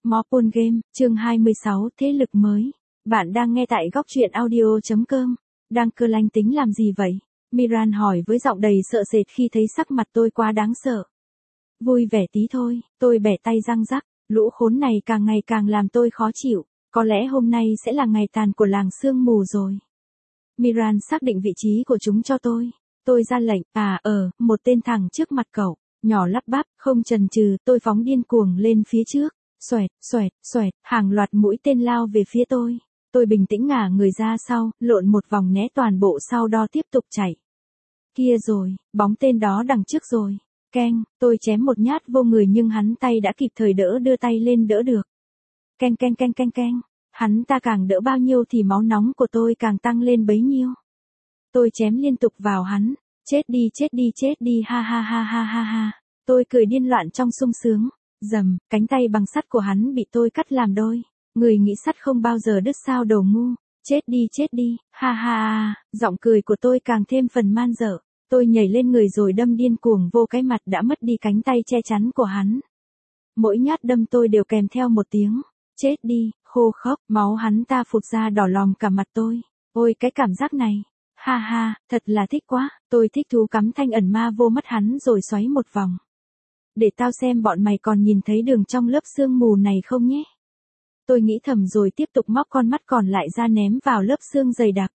Mobile Game, chương 26, thế lực mới. Bạn đang nghe tại góc truyện audio.com. Đang cơ lanh tính làm gì vậy? Miran hỏi với giọng đầy sợ sệt khi thấy sắc mặt tôi quá đáng sợ. Vui vẻ tí thôi, tôi bẻ tay răng rắc, lũ khốn này càng ngày càng làm tôi khó chịu, có lẽ hôm nay sẽ là ngày tàn của làng sương mù rồi. Miran xác định vị trí của chúng cho tôi ra lệnh, một tên thẳng trước mặt cậu. Nhỏ lắp bắp, không chần chừ, tôi phóng điên cuồng lên phía trước, xoẹt, xoẹt, xoẹt, hàng loạt mũi tên lao về phía tôi. Tôi bình tĩnh ngả người ra sau, lộn một vòng né toàn bộ sau đó tiếp tục chạy. Kia rồi, bóng tên đó đằng trước rồi. Keng, tôi chém một nhát vô người nhưng hắn tay đã kịp thời đưa tay lên đỡ được. Keng keng keng keng keng, hắn ta càng đỡ bao nhiêu thì máu nóng của tôi càng tăng lên bấy nhiêu. Tôi chém liên tục vào hắn. Chết đi, ha ha ha ha ha ha. Tôi cười điên loạn trong sung sướng. Dầm, cánh tay bằng sắt của hắn bị tôi cắt làm đôi. Người nghĩ sắt không bao giờ đứt sao đồ ngu. Chết đi, ha ha ha. Giọng cười của tôi càng thêm phần man dợ. Tôi nhảy lên người rồi đâm điên cuồng vô cái mặt đã mất đi cánh tay che chắn của hắn. Mỗi nhát đâm tôi đều kèm theo một tiếng. Chết đi, khô khốc, máu hắn ta phụt ra đỏ lòm cả mặt tôi. Ôi cái cảm giác này. Ha ha, thật là thích quá, tôi thích thú cắm thanh ẩn ma vô mắt hắn rồi xoáy một vòng. Để tao xem bọn mày còn nhìn thấy đường trong lớp sương mù này không nhé. Tôi nghĩ thầm rồi tiếp tục móc con mắt còn lại ra ném vào lớp sương dày đặc.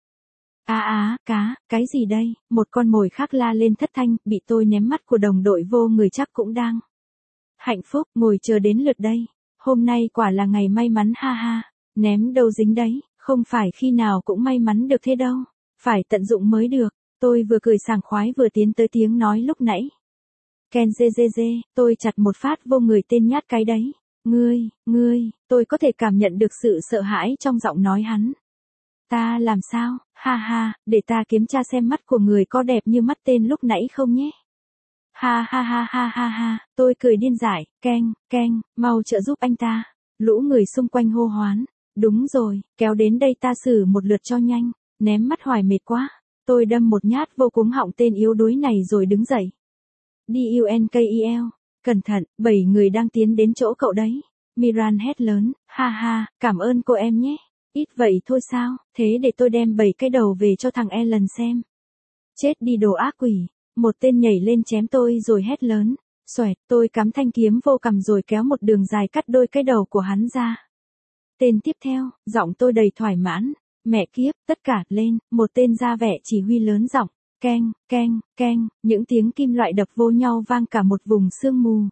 Cá, cái gì đây, một con mồi khác la lên thất thanh, bị tôi ném mắt của đồng đội vô người chắc cũng đang. Hạnh phúc, ngồi chờ đến lượt đây, hôm nay quả là ngày may mắn ha ha, ném đâu dính đấy, không phải khi nào cũng may mắn được thế đâu. Phải tận dụng mới được, tôi vừa cười sảng khoái vừa tiến tới tiếng nói lúc nãy. Ken dê, tôi chặt một phát vô người tên nhát cái đấy. Ngươi, tôi có thể cảm nhận được sự sợ hãi trong giọng nói hắn. Ta làm sao, ha ha, để ta kiểm tra xem mắt của người có đẹp như mắt tên lúc nãy không nhé. Ha ha ha ha ha ha, tôi cười điên dại, Keng, mau trợ giúp anh ta. Lũ người xung quanh hô hoán. Đúng rồi, kéo đến đây ta xử một lượt cho nhanh. Ném mắt hoài mệt quá, tôi đâm một nhát vô cuống họng tên yếu đuối này rồi đứng dậy. DUNKEL, cẩn thận, 7 người đang tiến đến chỗ cậu đấy. Miran hét lớn, ha ha, cảm ơn cô em nhé. Ít vậy thôi sao, thế để tôi đem 7 cái đầu về cho thằng Alan xem. Chết đi đồ ác quỷ, một tên nhảy lên chém tôi rồi hét lớn. Xoẹt, tôi cắm thanh kiếm vô cằm rồi kéo một đường dài cắt đôi cái đầu của hắn ra. Tên tiếp theo, giọng tôi đầy thỏa mãn. Mẹ kiếp, tất cả lên, một tên ra vẻ chỉ huy lớn giọng, keng, những tiếng kim loại đập vô nhau vang cả một vùng sương mù.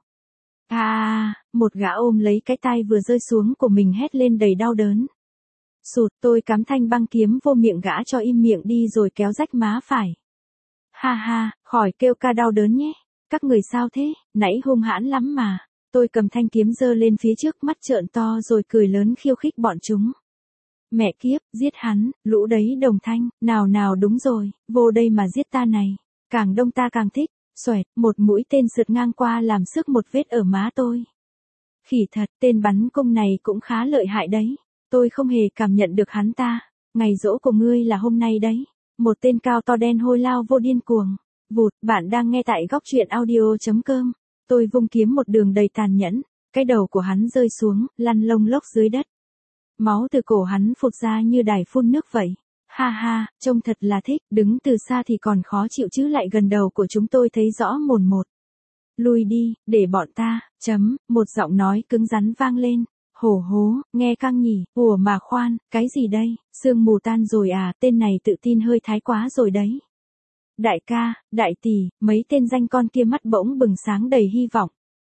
Một gã ôm lấy cái tai vừa rơi xuống của mình hét lên đầy đau đớn. Sụt, tôi cắm thanh băng kiếm vô miệng gã cho im miệng đi rồi kéo rách má phải. Ha ha, khỏi kêu ca đau đớn nhé, các người sao thế, nãy hung hãn lắm mà. Tôi cầm thanh kiếm giơ lên phía trước mắt trợn to rồi cười lớn khiêu khích bọn chúng. Mẹ kiếp, giết hắn, lũ đấy đồng thanh, nào đúng rồi, vô đây mà giết ta này, càng đông ta càng thích, xoẹt, một mũi tên sượt ngang qua làm xước một vết ở má tôi. Khỉ thật, tên bắn cung này cũng khá lợi hại đấy, tôi không hề cảm nhận được hắn ta, ngày giỗ của ngươi là hôm nay đấy, một tên cao to đen hôi lao vô điên cuồng, vụt, bạn đang nghe tại góc truyện audio.com, tôi vung kiếm một đường đầy tàn nhẫn, cái đầu của hắn rơi xuống, lăn lông lốc dưới đất. Máu từ cổ hắn phụt ra như đài phun nước vậy. Ha ha, trông thật là thích, đứng từ xa thì còn khó chịu chứ lại gần đầu của chúng tôi thấy rõ mồn một. Lui đi, để bọn ta, một giọng nói cứng rắn vang lên. Hổ, nghe căng nhỉ, ủa mà khoan, cái gì đây, sương mù tan rồi à, tên này tự tin hơi thái quá rồi đấy. Đại ca, đại tỷ, mấy tên danh con kia mắt bỗng bừng sáng đầy hy vọng.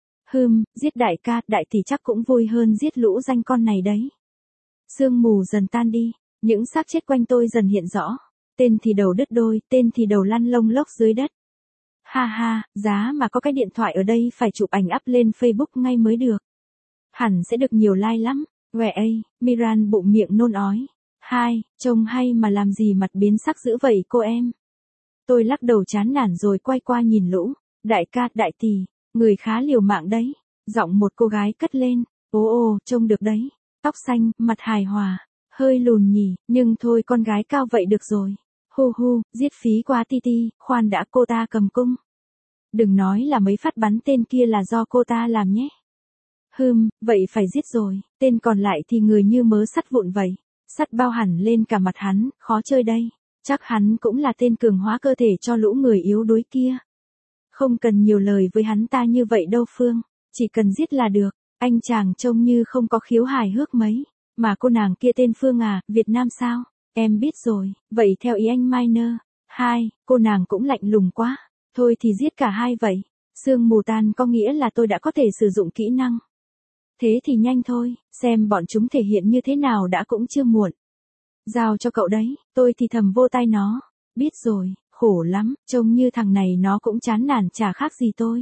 Giết đại ca, đại tỷ chắc cũng vui hơn giết lũ danh con này đấy. Sương mù dần tan đi, những xác chết quanh tôi dần hiện rõ, tên thì đầu đứt đôi, tên thì đầu lăn lông lốc dưới đất. Ha ha, giá mà có cái điện thoại ở đây phải chụp ảnh up lên Facebook ngay mới được. Hẳn sẽ được nhiều like lắm, Miran bụng miệng nôn ói. Trông hay mà làm gì mặt biến sắc dữ vậy cô em. Tôi lắc đầu chán nản rồi quay qua nhìn lũ, đại ca, đại tỷ, người khá liều mạng đấy, giọng một cô gái cất lên, trông được đấy. Tóc xanh, mặt hài hòa, hơi lùn nhỉ, nhưng thôi con gái cao vậy được rồi. Giết phí quá ti, khoan đã cô ta cầm cung. Đừng nói là mấy phát bắn tên kia là do cô ta làm nhé. vậy phải giết rồi, tên còn lại thì người như mớ sắt vụn vậy. Sắt bao hẳn lên cả mặt hắn, khó chơi đây. Chắc hắn cũng là tên cường hóa cơ thể cho lũ người yếu đuối kia. Không cần nhiều lời với hắn ta như vậy đâu Phương, chỉ cần giết là được. Anh chàng trông như không có khiếu hài hước mấy. Mà cô nàng kia tên Phương à, Việt Nam sao? Em biết rồi, vậy theo ý anh Minor. Hai, cô nàng cũng lạnh lùng quá. Thôi thì giết cả hai vậy. Sương mù tan có nghĩa là tôi đã có thể sử dụng kỹ năng. Thế thì nhanh thôi, xem bọn chúng thể hiện như thế nào đã cũng chưa muộn. Giao cho cậu đấy, tôi thì thầm vô tai nó. Biết rồi, khổ lắm, trông như thằng này nó cũng chán nản chả khác gì tôi.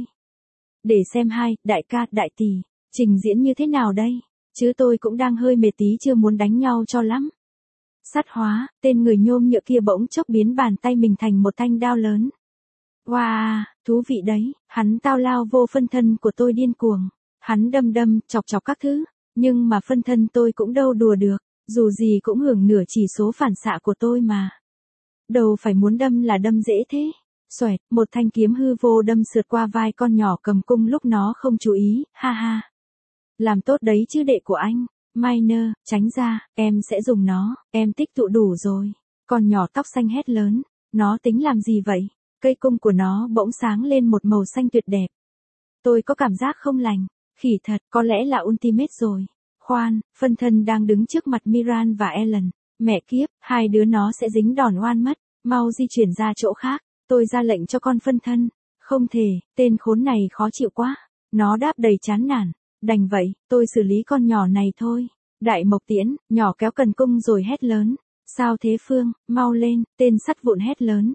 Để xem hai, đại ca, đại tỷ, trình diễn như thế nào đây? Chứ tôi cũng đang hơi mệt tí chưa muốn đánh nhau cho lắm. Sắt hóa, tên người nhôm nhựa kia bỗng chốc biến bàn tay mình thành một thanh đao lớn. Wow, thú vị đấy, hắn tao lao vô phân thân của tôi điên cuồng. Hắn đâm chọc các thứ, nhưng mà phân thân tôi cũng đâu đùa được, dù gì cũng hưởng nửa chỉ số phản xạ của tôi mà. Đâu phải muốn đâm là đâm dễ thế. Xoẹt, một thanh kiếm hư vô đâm sượt qua vai con nhỏ cầm cung lúc nó không chú ý, ha ha. Làm tốt đấy chứ đệ của anh. Minor, tránh ra, em sẽ dùng nó, em tích tụ đủ rồi. Con nhỏ tóc xanh hét lớn, nó tính làm gì vậy? Cây cung của nó bỗng sáng lên một màu xanh tuyệt đẹp. Tôi có cảm giác không lành, khỉ thật, có lẽ là Ultimate rồi. Khoan, phân thân đang đứng trước mặt Miran và Ellen. Mẹ kiếp, hai đứa nó sẽ dính đòn oan mất, mau di chuyển ra chỗ khác. Tôi ra lệnh cho con phân thân. Không thể, tên khốn này khó chịu quá. Nó đáp đầy chán nản. Đành vậy, tôi xử lý con nhỏ này thôi. Đại Mộc Tiễn, nhỏ kéo cần cung rồi hét lớn. Sao thế Phương, mau lên, tên sắt vụn hét lớn.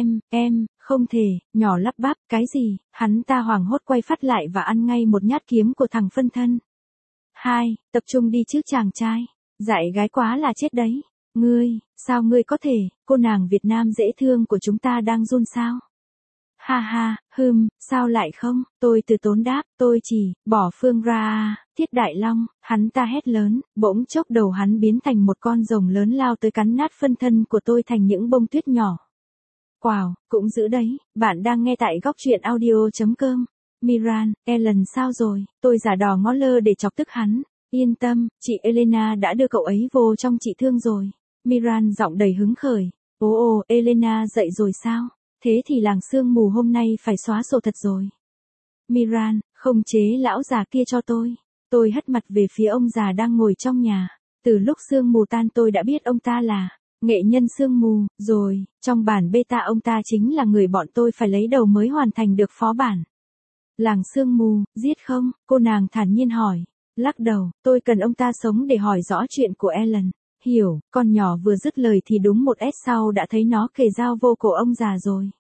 Em, không thể, nhỏ lắp bắp, cái gì, hắn ta hoảng hốt quay phát lại và ăn ngay một nhát kiếm của thằng phân thân. Hai, tập trung đi chứ chàng trai, dạy gái quá là chết đấy. Sao ngươi có thể, cô nàng Việt Nam dễ thương của chúng ta đang run sao? Ha ha, sao lại không, tôi từ tốn đáp, tôi chỉ, bỏ Phương ra à, Thiết Đại Long, hắn ta hét lớn, bỗng chốc đầu hắn biến thành một con rồng lớn lao tới cắn nát phân thân của tôi thành những bông tuyết nhỏ. Wow, cũng dữ đấy, bạn đang nghe tại góc truyện audio.com. Miran, Ellen sao rồi, tôi giả đò ngó lơ để chọc tức hắn. Yên tâm, chị Elena đã đưa cậu ấy vô trong trị thương rồi. Miran giọng đầy hứng khởi. Ồ, Elena dậy rồi sao? Thế thì làng sương mù hôm nay phải xóa sổ thật rồi. Miran, không chế lão già kia cho tôi. Tôi hất mặt về phía ông già đang ngồi trong nhà. Từ lúc sương mù tan tôi đã biết ông ta là nghệ nhân sương mù, rồi, trong bản beta ông ta chính là người bọn tôi phải lấy đầu mới hoàn thành được phó bản. Làng sương mù, giết không? Cô nàng thản nhiên hỏi. Lắc đầu, tôi cần ông ta sống để hỏi rõ chuyện của Ellen. Hiểu, con nhỏ vừa dứt lời thì đúng một S sau đã thấy nó kề dao vô cổ ông già rồi.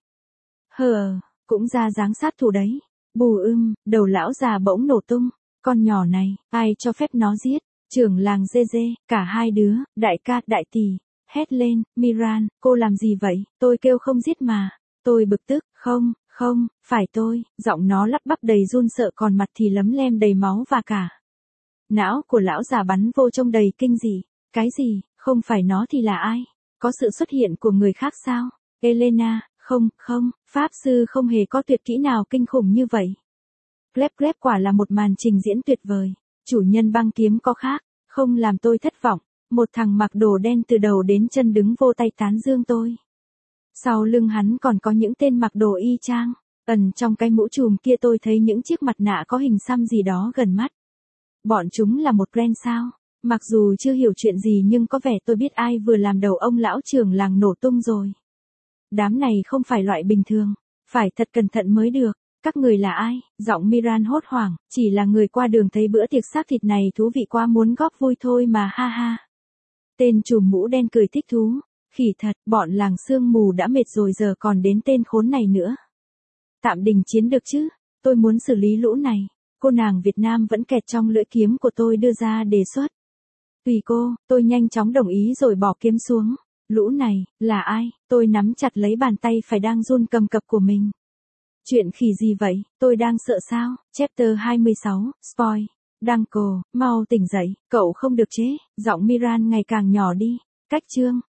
Cũng ra dáng sát thủ đấy. Bù đầu lão già bỗng nổ tung. Con nhỏ này, ai cho phép nó giết? Trưởng làng dê, cả hai đứa, đại ca, đại tỷ. Hét lên, Miran, cô làm gì vậy? Tôi kêu không giết mà. Tôi bực tức, không, phải tôi. Giọng nó lắp bắp đầy run sợ còn mặt thì lấm lem đầy máu và cả não của lão già bắn vô trông đầy kinh dị. Cái gì, không phải nó thì là ai? Có sự xuất hiện của người khác sao? Elena, không, pháp sư không hề có tuyệt kỹ nào kinh khủng như vậy. Gleb quả là một màn trình diễn tuyệt vời. Chủ nhân băng kiếm có khác, không làm tôi thất vọng. Một thằng mặc đồ đen từ đầu đến chân đứng vô tay tán dương tôi. Sau lưng hắn còn có những tên mặc đồ y chang. Ẩn trong cái mũ trùm kia tôi thấy những chiếc mặt nạ có hình xăm gì đó gần mắt. Bọn chúng là một brand sao? Mặc dù chưa hiểu chuyện gì nhưng có vẻ tôi biết ai vừa làm đầu ông lão trưởng làng nổ tung rồi. Đám này không phải loại bình thường, phải thật cẩn thận mới được. Các người là ai? Giọng Miran hốt hoảng, chỉ là người qua đường thấy bữa tiệc xác thịt này thú vị quá muốn góp vui thôi mà ha ha. Tên trùm mũ đen cười thích thú. Khỉ thật, bọn làng sương mù đã mệt rồi giờ còn đến tên khốn này nữa. Tạm đình chiến được chứ, tôi muốn xử lý lũ này. Cô nàng Việt Nam vẫn kẹt trong lưỡi kiếm của tôi đưa ra đề xuất. Tùy cô, tôi nhanh chóng đồng ý rồi bỏ kiếm xuống. Lũ này, là ai? Tôi nắm chặt lấy bàn tay phải đang run cầm cập của mình. Chuyện khỉ gì vậy? Tôi đang sợ sao? Chapter 26, spoil. Danko, mau tỉnh dậy, cậu không được chế. Giọng Miran ngày càng nhỏ đi. Cách chương.